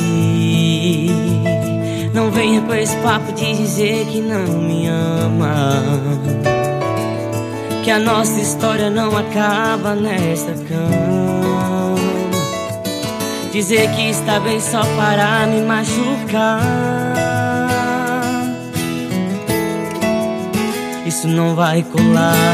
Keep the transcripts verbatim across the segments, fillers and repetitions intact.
aqui. Não venha com esse papo de dizer que não me ama, que a nossa história não acaba nesta cama. Dizer que está bem só para me machucar, isso não vai colar.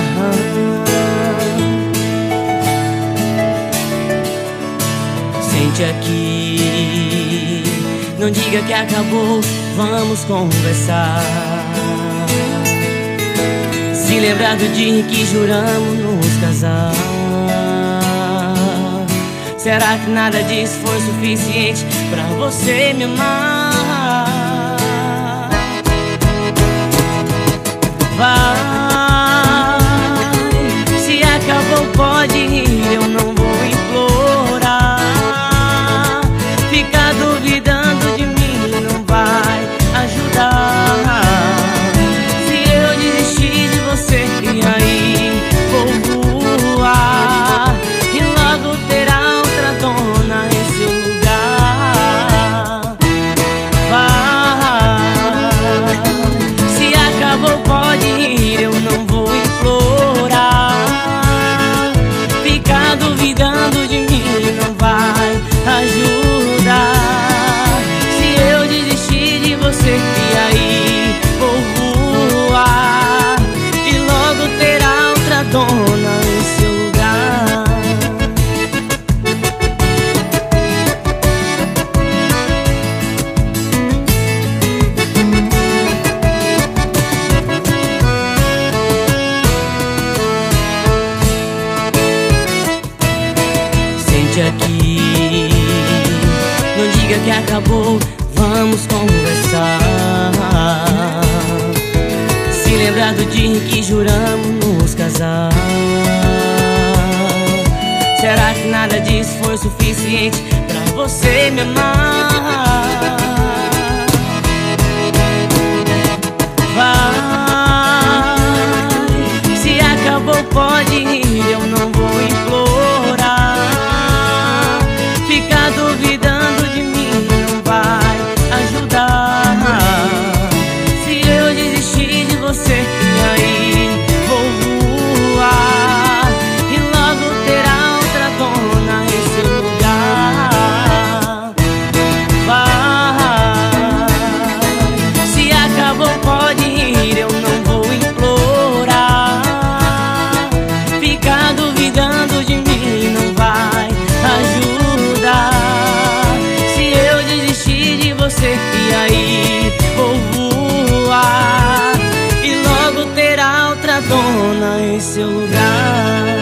Sente aqui, não diga que acabou, vamos conversar. Se lembrar do dia em que juramos nos casar. Será que nada disso foi suficiente pra você me amar? Vai, se acabou pode ir, eu não vou implorar. Ficar duvidando de mim não vai ajudar. Se eu desistir de você, e aí vou voar, e logo terá outra dona em seu lugar. Vai, se acabou pode ir, eu não vou implorar. Ficar duvidando de mim não vai ajudar. Se eu desistir de você, e aí vou voar, e logo terá outra dona em seu lugar. Sente aqui, não diga que acabou, vamos conversar. Se lembrar do dia em que juramos nos casar. Será que nada disso foi suficiente pra você me amar? Vai, se acabou pode ir, eu não vou implorar. Ficar duvidando de mim não vai ajudar. Se eu desistir de você, e aí vou voar, e logo terá outra dona em seu lugar. Vai, se acabou pode ir, eu não vou implorar. Ficar duvidando de mim não vai ajudar. Se eu desistir de você, e aí vou voar, e logo terá outra dona em seu lugar.